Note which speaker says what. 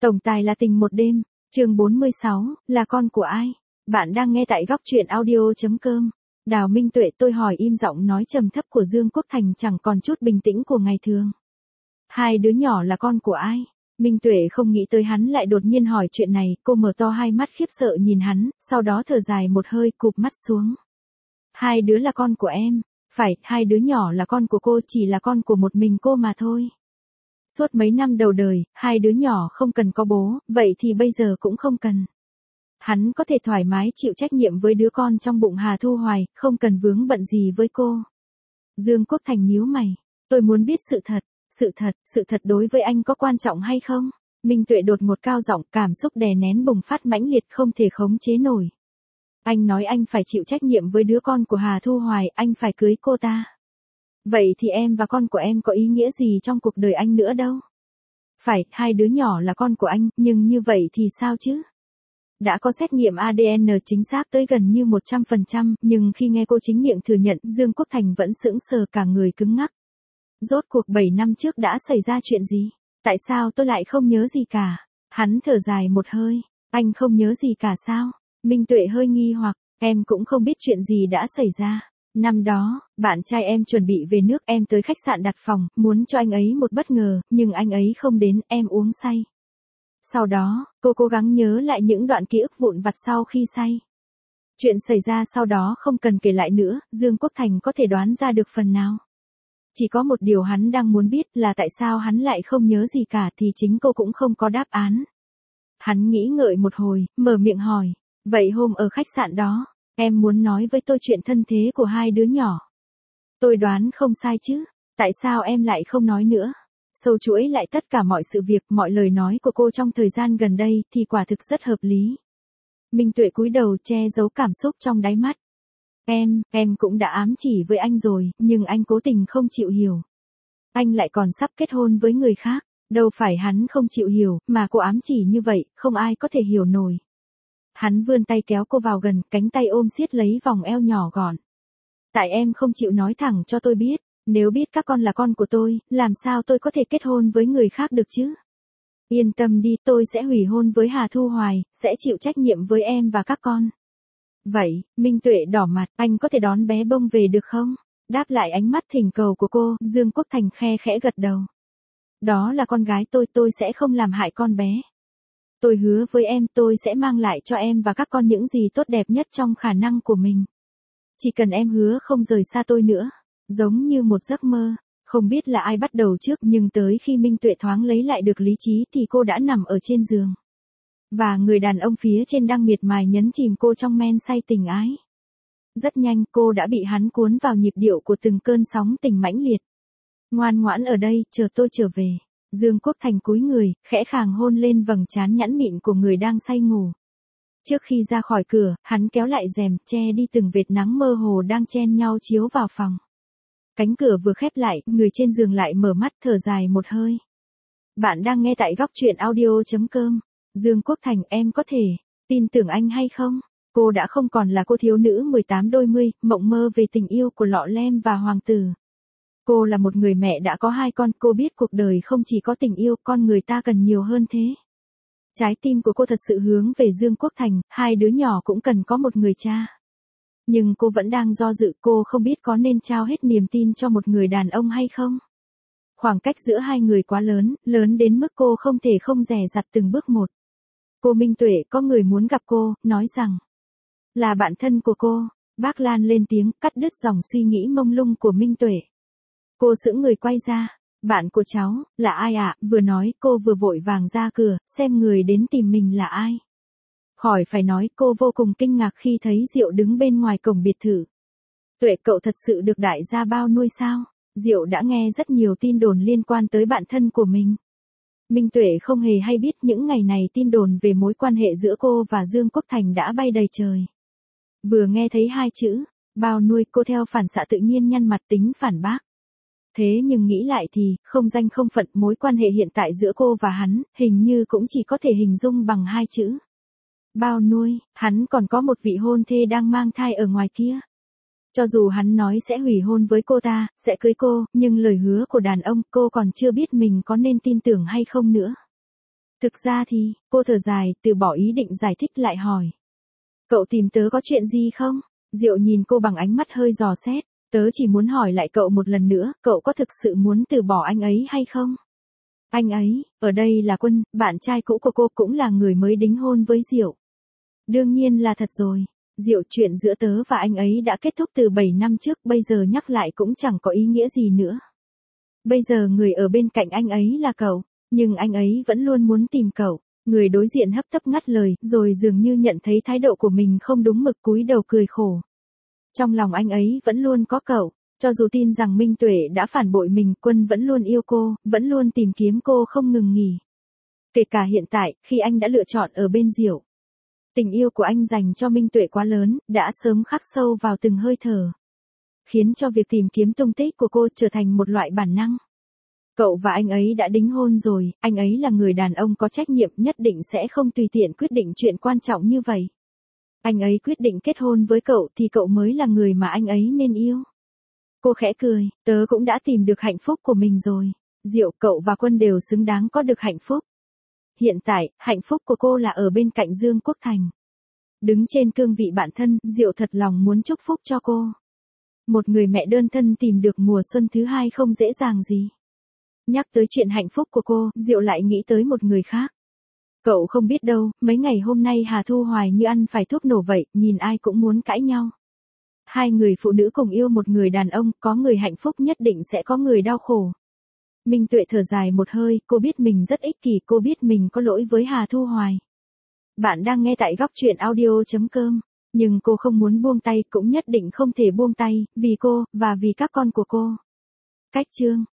Speaker 1: Tổng tài là tình một đêm, chương 46, là con của ai? Bạn đang nghe tại góc truyện audio.com. Đào Minh Tuệ, tôi hỏi, im giọng nói trầm thấp của Dương Quốc Thành chẳng còn chút bình tĩnh của ngày thường. Hai đứa nhỏ là con của ai? Minh Tuệ không nghĩ tới hắn lại đột nhiên hỏi chuyện này, cô mở to hai mắt khiếp sợ nhìn hắn, sau đó thở dài một hơi, cụp mắt xuống. Hai đứa là con của em. Phải, hai đứa nhỏ là con của cô, chỉ là con của một mình cô mà thôi. Suốt mấy năm đầu đời, hai đứa nhỏ không cần có bố, vậy thì bây giờ cũng không cần. Hắn có thể thoải mái chịu trách nhiệm với đứa con trong bụng Hà Thu Hoài, không cần vướng bận gì với cô. Dương Quốc Thành nhíu mày. Tôi muốn biết sự thật đối với anh có quan trọng hay không? Minh Tuệ đột ngột cao giọng, cảm xúc đè nén bùng phát mãnh liệt không thể khống chế nổi. Anh nói anh phải chịu trách nhiệm với đứa con của Hà Thu Hoài, anh phải cưới cô ta. Vậy thì em và con của em có ý nghĩa gì trong cuộc đời anh nữa đâu? Phải, hai đứa nhỏ là con của anh, nhưng như vậy thì sao chứ? Đã có xét nghiệm ADN chính xác tới gần như 100%, nhưng khi nghe cô chính miệng thừa nhận, Dương Quốc Thành vẫn sững sờ, cả người cứng ngắc. Rốt cuộc 7 năm trước đã xảy ra chuyện gì? Tại sao tôi lại không nhớ gì cả? Hắn thở dài một hơi. Anh không nhớ gì cả sao? Minh Tuệ hơi nghi hoặc, em cũng không biết chuyện gì đã xảy ra. Năm đó, bạn trai em chuẩn bị về nước, em tới khách sạn đặt phòng, muốn cho anh ấy một bất ngờ, nhưng anh ấy không đến, em uống say. Sau đó, cô cố gắng nhớ lại những đoạn ký ức vụn vặt sau khi say. Chuyện xảy ra sau đó không cần kể lại nữa, Dương Quốc Thành có thể đoán ra được phần nào. Chỉ có một điều hắn đang muốn biết là tại sao hắn lại không nhớ gì cả, thì chính cô cũng không có đáp án. Hắn nghĩ ngợi một hồi, mở miệng hỏi, vậy hôm ở khách sạn đó, em muốn nói với tôi chuyện thân thế của hai đứa nhỏ. Tôi đoán không sai chứ, tại sao em lại không nói nữa? Sâu chuỗi lại tất cả mọi sự việc, mọi lời nói của cô trong thời gian gần đây thì quả thực rất hợp lý. Minh Tuệ cúi đầu che giấu cảm xúc trong đáy mắt. Em cũng đã ám chỉ với anh rồi, nhưng anh cố tình không chịu hiểu. Anh lại còn sắp kết hôn với người khác, đâu phải hắn không chịu hiểu, mà cô ám chỉ như vậy, không ai có thể hiểu nổi. Hắn vươn tay kéo cô vào gần, cánh tay ôm siết lấy vòng eo nhỏ gọn. Tại em không chịu nói thẳng cho tôi biết, nếu biết các con là con của tôi, làm sao tôi có thể kết hôn với người khác được chứ? Yên tâm đi, tôi sẽ hủy hôn với Hà Thu Hoài, sẽ chịu trách nhiệm với em và các con. Vậy, Minh Tuệ đỏ mặt, anh có thể đón bé bông về được không? Đáp lại ánh mắt thỉnh cầu của cô, Dương Quốc Thành khe khẽ gật đầu. Đó là con gái tôi sẽ không làm hại con bé. Tôi hứa với em, tôi sẽ mang lại cho em và các con những gì tốt đẹp nhất trong khả năng của mình. Chỉ cần em hứa không rời xa tôi nữa. Giống như một giấc mơ, không biết là ai bắt đầu trước, nhưng tới khi Minh Tuệ thoáng lấy lại được lý trí thì cô đã nằm ở trên giường. Và người đàn ông phía trên đang miệt mài nhấn chìm cô trong men say tình ái. Rất nhanh cô đã bị hắn cuốn vào nhịp điệu của từng cơn sóng tình mãnh liệt. Ngoan ngoãn ở đây, chờ tôi trở về. Dương Quốc Thành cúi người, khẽ khàng hôn lên vầng trán nhẵn mịn của người đang say ngủ. Trước khi ra khỏi cửa, hắn kéo lại rèm, che đi từng vệt nắng mơ hồ đang chen nhau chiếu vào phòng. Cánh cửa vừa khép lại, người trên giường lại mở mắt, thở dài một hơi. Bạn đang nghe tại góc truyện audio.com. Dương Quốc Thành, em có thể tin tưởng anh hay không? Cô đã không còn là cô thiếu nữ 18 đôi mươi, mộng mơ về tình yêu của lọ lem và hoàng tử. Cô là một người mẹ đã có hai con, cô biết cuộc đời không chỉ có tình yêu, con người ta cần nhiều hơn thế. Trái tim của cô thật sự hướng về Dương Quốc Thành, hai đứa nhỏ cũng cần có một người cha. Nhưng cô vẫn đang do dự, cô không biết có nên trao hết niềm tin cho một người đàn ông hay không. Khoảng cách giữa hai người quá lớn, lớn đến mức cô không thể không dè dặt từng bước một. Cô Minh Tuệ, có người muốn gặp cô, nói rằng là bạn thân của cô. Bác Lan lên tiếng, cắt đứt dòng suy nghĩ mông lung của Minh Tuệ. Cô sững người quay ra. Bạn của cháu, là ai ạ? Vừa nói, cô vừa vội vàng ra cửa, xem người đến tìm mình là ai. Khỏi phải nói, cô vô cùng kinh ngạc khi thấy Diệu đứng bên ngoài cổng biệt thự. Tuệ, cậu thật sự được đại gia bao nuôi sao? Diệu đã nghe rất nhiều tin đồn liên quan tới bạn thân của mình. Minh Tuệ không hề hay biết những ngày này tin đồn về mối quan hệ giữa cô và Dương Quốc Thành đã bay đầy trời. Vừa nghe thấy hai chữ, bao nuôi, cô theo phản xạ tự nhiên nhăn mặt tính phản bác. Thế nhưng nghĩ lại thì, không danh không phận, mối quan hệ hiện tại giữa cô và hắn, hình như cũng chỉ có thể hình dung bằng hai chữ. Bao nuôi, hắn còn có một vị hôn thê đang mang thai ở ngoài kia. Cho dù hắn nói sẽ hủy hôn với cô ta, sẽ cưới cô, nhưng lời hứa của đàn ông, cô còn chưa biết mình có nên tin tưởng hay không nữa. Thực ra thì, cô thở dài, từ bỏ ý định giải thích lại hỏi. Cậu tìm tớ có chuyện gì không? Diệu nhìn cô bằng ánh mắt hơi dò xét, tớ chỉ muốn hỏi lại cậu một lần nữa, cậu có thực sự muốn từ bỏ anh ấy hay không? Anh ấy, ở đây là Quân, bạn trai cũ của cô cũng là người mới đính hôn với Diệu. Đương nhiên là thật rồi. Diệu, chuyện giữa tớ và anh ấy đã kết thúc từ 7 năm trước, bây giờ nhắc lại cũng chẳng có ý nghĩa gì nữa. Bây giờ người ở bên cạnh anh ấy là cậu, nhưng anh ấy vẫn luôn muốn tìm cậu. Người đối diện hấp tấp ngắt lời, rồi dường như nhận thấy thái độ của mình không đúng mực cúi đầu cười khổ. Trong lòng anh ấy vẫn luôn có cậu, cho dù tin rằng Minh Tuệ đã phản bội mình, Quân vẫn luôn yêu cô, vẫn luôn tìm kiếm cô không ngừng nghỉ. Kể cả hiện tại, khi anh đã lựa chọn ở bên Diệu. Tình yêu của anh dành cho Minh Tuệ quá lớn, đã sớm khắc sâu vào từng hơi thở. Khiến cho việc tìm kiếm tung tích của cô trở thành một loại bản năng. Cậu và anh ấy đã đính hôn rồi, anh ấy là người đàn ông có trách nhiệm, nhất định sẽ không tùy tiện quyết định chuyện quan trọng như vậy. Anh ấy quyết định kết hôn với cậu thì cậu mới là người mà anh ấy nên yêu. Cô khẽ cười, tớ cũng đã tìm được hạnh phúc của mình rồi. Diệu, cậu và Quân đều xứng đáng có được hạnh phúc. Hiện tại, hạnh phúc của cô là ở bên cạnh Dương Quốc Thành. Đứng trên cương vị bạn thân, Diệu thật lòng muốn chúc phúc cho cô. Một người mẹ đơn thân tìm được mùa xuân thứ hai không dễ dàng gì. Nhắc tới chuyện hạnh phúc của cô, Diệu lại nghĩ tới một người khác. Cậu không biết đâu, mấy ngày hôm nay Hà Thu Hoài như ăn phải thuốc nổ vậy, nhìn ai cũng muốn cãi nhau. Hai người phụ nữ cùng yêu một người đàn ông, có người hạnh phúc nhất định sẽ có người đau khổ. Minh Tuệ thở dài một hơi, cô biết mình rất ích kỷ, cô biết mình có lỗi với Hà Thu Hoài. Bạn đang nghe tại góc truyện audio.com, nhưng cô không muốn buông tay, cũng nhất định không thể buông tay, vì cô, và vì các con của cô. Cách chương